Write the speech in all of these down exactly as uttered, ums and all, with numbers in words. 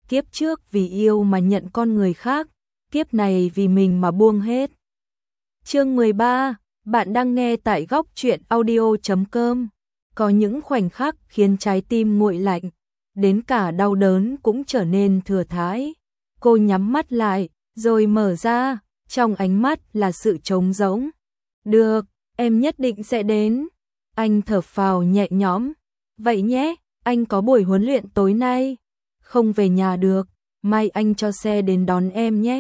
kiếp trước vì yêu mà nhận con người khác, kiếp này vì mình mà buông hết. Chương mười ba, bạn đang nghe tại góc truyện audio chấm com. Có những khoảnh khắc khiến trái tim nguội lạnh, đến cả đau đớn cũng trở nên thừa thãi. Cô nhắm mắt lại, rồi mở ra, trong ánh mắt là sự trống rỗng. Được, em nhất định sẽ đến. Anh thở phào nhẹ nhõm. Vậy nhé, anh có buổi huấn luyện tối nay. Không về nhà được, mai anh cho xe đến đón em nhé.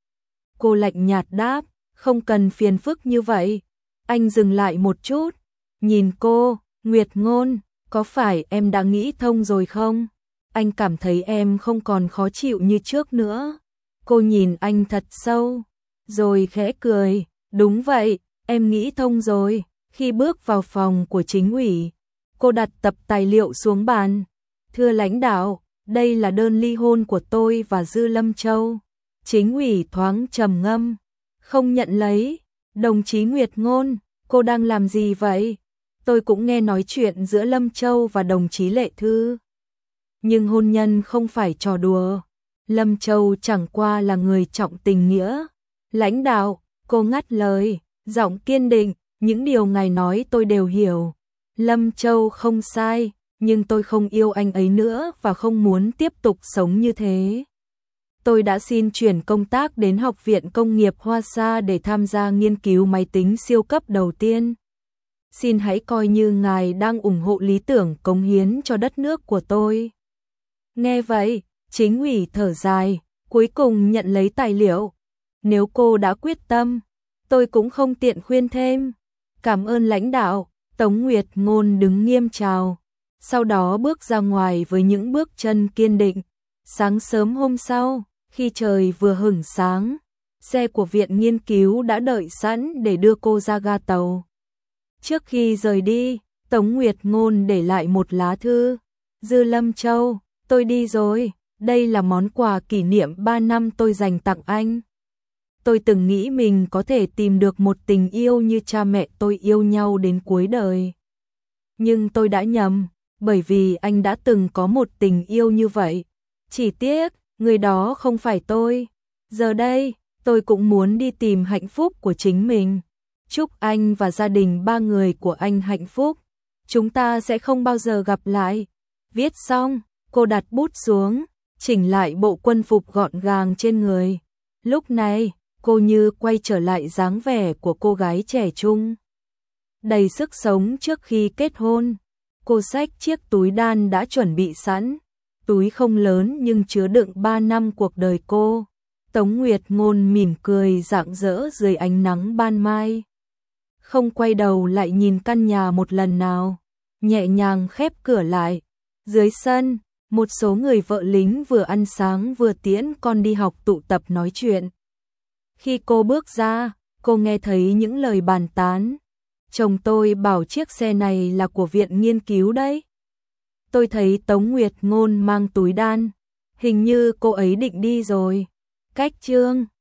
Cô lạnh nhạt đáp, không cần phiền phức như vậy. Anh dừng lại một chút, nhìn cô, Nguyệt Ngôn, có phải em đã nghĩ thông rồi không? Anh cảm thấy em không còn khó chịu như trước nữa. Cô nhìn anh thật sâu, rồi khẽ cười, đúng vậy, em nghĩ thông rồi. Khi bước vào phòng của chính ủy, cô đặt tập tài liệu xuống bàn. Thưa lãnh đạo, đây là đơn ly hôn của tôi và Dư Lâm Châu. Chính ủy thoáng trầm ngâm, không nhận lấy. Đồng chí Nguyệt Ngôn, cô đang làm gì vậy? Tôi cũng nghe nói chuyện giữa Lâm Châu và đồng chí Lệ Thư. Nhưng hôn nhân không phải trò đùa. Lâm Châu chẳng qua là người trọng tình nghĩa. Lãnh đạo, cô ngắt lời, giọng kiên định, những điều ngài nói tôi đều hiểu. Lâm Châu không sai, nhưng tôi không yêu anh ấy nữa và không muốn tiếp tục sống như thế. Tôi đã xin chuyển công tác đến Học viện Công nghiệp Hoa Sa để tham gia nghiên cứu máy tính siêu cấp đầu tiên. Xin hãy coi như ngài đang ủng hộ lý tưởng cống hiến cho đất nước của tôi. Nghe vậy, chính ủy thở dài, cuối cùng nhận lấy tài liệu. Nếu cô đã quyết tâm, tôi cũng không tiện khuyên thêm. Cảm ơn lãnh đạo. Tống Nguyệt Ngôn đứng nghiêm chào, sau đó bước ra ngoài với những bước chân kiên định. Sáng sớm hôm sau, khi trời vừa hửng sáng, xe của viện nghiên cứu đã đợi sẵn để đưa cô ra ga tàu. Trước khi rời đi, Tống Nguyệt Ngôn để lại một lá thư. Dư Lâm Châu, tôi đi rồi, đây là món quà kỷ niệm ba năm tôi dành tặng anh. Tôi từng nghĩ mình có thể tìm được một tình yêu như cha mẹ tôi yêu nhau đến cuối đời. Nhưng tôi đã nhầm, bởi vì anh đã từng có một tình yêu như vậy. Chỉ tiếc, người đó không phải tôi. Giờ đây, tôi cũng muốn đi tìm hạnh phúc của chính mình. Chúc anh và gia đình ba người của anh hạnh phúc. Chúng ta sẽ không bao giờ gặp lại. Viết xong, cô đặt bút xuống, chỉnh lại bộ quân phục gọn gàng trên người. Lúc này, cô như quay trở lại dáng vẻ của cô gái trẻ trung, đầy sức sống trước khi kết hôn. Cô xách chiếc túi đan đã chuẩn bị sẵn, túi không lớn nhưng chứa đựng ba năm cuộc đời cô. Tống Nguyệt Ngôn mỉm cười rạng rỡ dưới ánh nắng ban mai. Không quay đầu lại nhìn căn nhà một lần nào, nhẹ nhàng khép cửa lại. Dưới sân, một số người vợ lính vừa ăn sáng vừa tiễn con đi học tụ tập nói chuyện. Khi cô bước ra, cô nghe thấy những lời bàn tán. Chồng tôi bảo chiếc xe này là của viện nghiên cứu đấy. Tôi thấy Tống Nguyệt Ngôn mang túi đan, hình như cô ấy định đi rồi. Cách chương